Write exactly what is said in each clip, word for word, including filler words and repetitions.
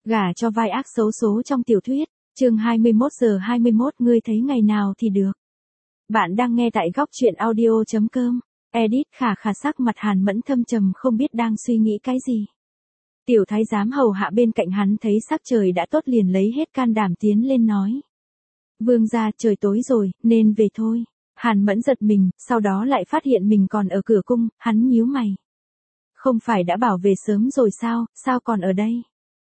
Gả cho vai ác xấu số trong tiểu thuyết, chương hai mươi mốt giờ hai mươi mốt ngươi thấy ngày nào thì được. Bạn đang nghe tại góc truyện audio chấm com. Edit khả khả sắc mặt Hàn Mẫn thâm trầm không biết đang suy nghĩ cái gì. Tiểu thái giám hầu hạ bên cạnh hắn thấy sắc trời đã tốt liền lấy hết can đảm tiến lên nói. Vương gia, trời tối rồi, nên về thôi. Hàn Mẫn giật mình, sau đó lại phát hiện mình còn ở cửa cung, hắn nhíu mày. Không phải đã bảo về sớm rồi sao, sao còn ở đây?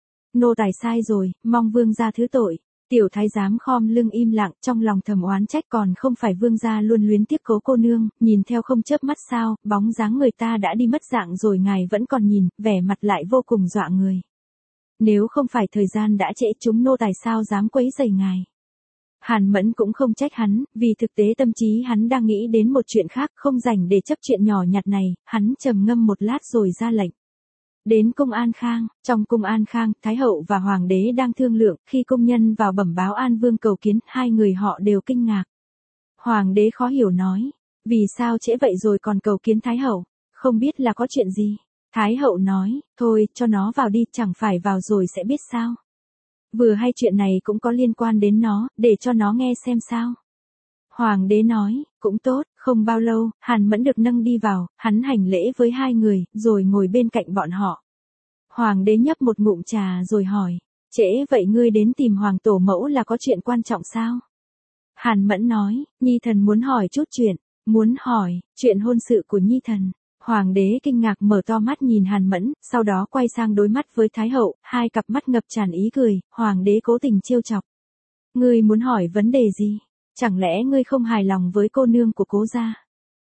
Nô tài sai rồi, mong vương gia thứ tội. Tiểu thái giám khom lưng im lặng, trong lòng thầm oán trách, còn không phải vương gia luôn luyến tiếc cố cô nương, nhìn theo không chớp mắt sao, bóng dáng người ta đã đi mất dạng rồi ngài vẫn còn nhìn, vẻ mặt lại vô cùng dọa người. Nếu không phải thời gian đã trễ, chúng nô tài sao dám quấy rầy ngài. Hàn Mẫn cũng không trách hắn, vì thực tế tâm trí hắn đang nghĩ đến một chuyện khác, không rảnh để chấp chuyện nhỏ nhặt này, hắn trầm ngâm một lát rồi ra lệnh. Đến cung An Khang, trong cung An Khang, Thái hậu và Hoàng đế đang thương lượng, khi công nhân vào bẩm báo An Vương cầu kiến, hai người họ đều kinh ngạc. Hoàng đế khó hiểu nói, vì sao trễ vậy rồi còn cầu kiến Thái hậu, không biết là có chuyện gì. Thái hậu nói, thôi, cho nó vào đi, chẳng phải vào rồi sẽ biết sao. Vừa hay chuyện này cũng có liên quan đến nó, để cho nó nghe xem sao. Hoàng đế nói, cũng tốt, không bao lâu, Hàn Mẫn được nâng đi vào, hắn hành lễ với hai người, rồi ngồi bên cạnh bọn họ. Hoàng đế nhấp một ngụm trà rồi hỏi, trễ vậy ngươi đến tìm Hoàng tổ mẫu là có chuyện quan trọng sao? Hàn Mẫn nói, Nhi thần muốn hỏi chút chuyện, muốn hỏi, chuyện hôn sự của Nhi thần. Hoàng đế kinh ngạc mở to mắt nhìn Hàn Mẫn, sau đó quay sang đối mắt với Thái hậu, hai cặp mắt ngập tràn ý cười, Hoàng đế cố tình trêu chọc. Ngươi muốn hỏi vấn đề gì? Chẳng lẽ ngươi không hài lòng với cô nương của cố gia?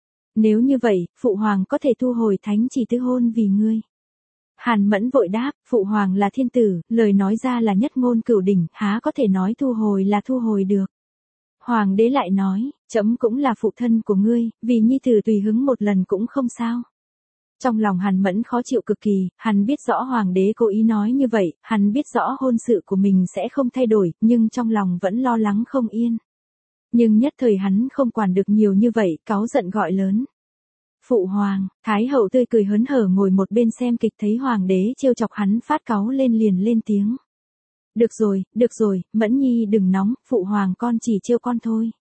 Nếu như vậy, phụ hoàng có thể thu hồi thánh chỉ tứ hôn vì ngươi. Hàn Mẫn vội đáp, phụ hoàng là thiên tử, lời nói ra là nhất ngôn cửu đỉnh, há có thể nói thu hồi là thu hồi được. Hoàng đế lại nói, trẫm cũng là phụ thân của ngươi, vì nhi tử tùy hứng một lần cũng không sao. Trong lòng Hàn Mẫn khó chịu cực kỳ, hắn biết rõ hoàng đế cố ý nói như vậy, hắn biết rõ hôn sự của mình sẽ không thay đổi, nhưng trong lòng vẫn lo lắng không yên. Nhưng nhất thời hắn không quản được nhiều như vậy, cáu giận gọi lớn. Phụ hoàng, Thái hậu tươi cười hớn hở ngồi một bên xem kịch thấy hoàng đế trêu chọc hắn phát cáu lên liền lên tiếng. Được rồi, được rồi, Mẫn nhi đừng nóng, phụ hoàng con chỉ trêu con thôi.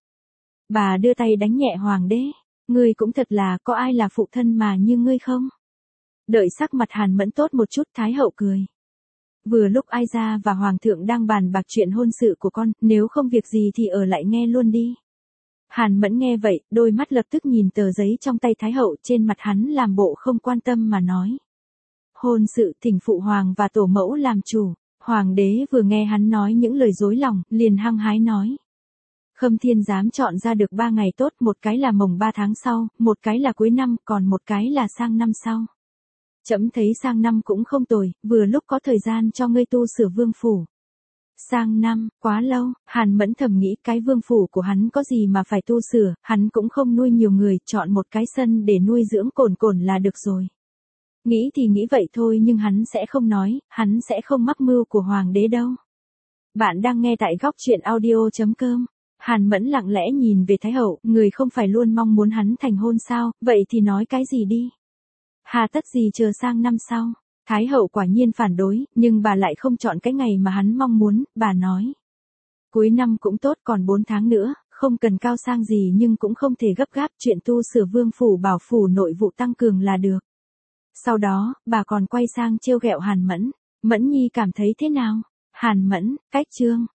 Bà đưa tay đánh nhẹ hoàng đế, ngươi cũng thật là có ai là phụ thân mà như ngươi không? Đợi sắc mặt Hàn Mẫn tốt một chút, Thái hậu cười. Vừa lúc Ai Gia và Hoàng thượng đang bàn bạc chuyện hôn sự của con, nếu không việc gì thì ở lại nghe luôn đi. Hàn Mẫn nghe vậy, đôi mắt lập tức nhìn tờ giấy trong tay Thái hậu, trên mặt hắn làm bộ không quan tâm mà nói. Hôn sự thỉnh phụ hoàng và tổ mẫu làm chủ. Hoàng đế vừa nghe hắn nói những lời dối lòng, liền hăng hái nói. Khâm Thiên dám chọn ra được ba ngày tốt, một cái là mồng ba tháng sau, một cái là cuối năm, còn một cái là sang năm sau. Trẫm thấy sang năm cũng không tồi, vừa lúc có thời gian cho ngươi tu sửa vương phủ. Sang năm, quá lâu, Hàn Mẫn thầm nghĩ cái vương phủ của hắn có gì mà phải tu sửa, hắn cũng không nuôi nhiều người, chọn một cái sân để nuôi dưỡng Cổn Cổn là được rồi. Nghĩ thì nghĩ vậy thôi nhưng hắn sẽ không nói, hắn sẽ không mắc mưu của hoàng đế đâu. Bạn đang nghe tại góc truyện audio chấm com. Hàn Mẫn lặng lẽ nhìn về Thái hậu, người không phải luôn mong muốn hắn thành hôn sao, vậy thì nói cái gì đi. Hà tất gì chờ sang năm sau. Thái hậu quả nhiên phản đối, nhưng bà lại không chọn cái ngày mà hắn mong muốn, bà nói. Cuối năm cũng tốt, còn bốn tháng nữa, không cần cao sang gì nhưng cũng không thể gấp gáp, chuyện tu sửa vương phủ bảo phủ nội vụ tăng cường là được. Sau đó, bà còn quay sang trêu ghẹo Hàn Mẫn. Mẫn nhi cảm thấy thế nào? Hàn Mẫn, cách chương.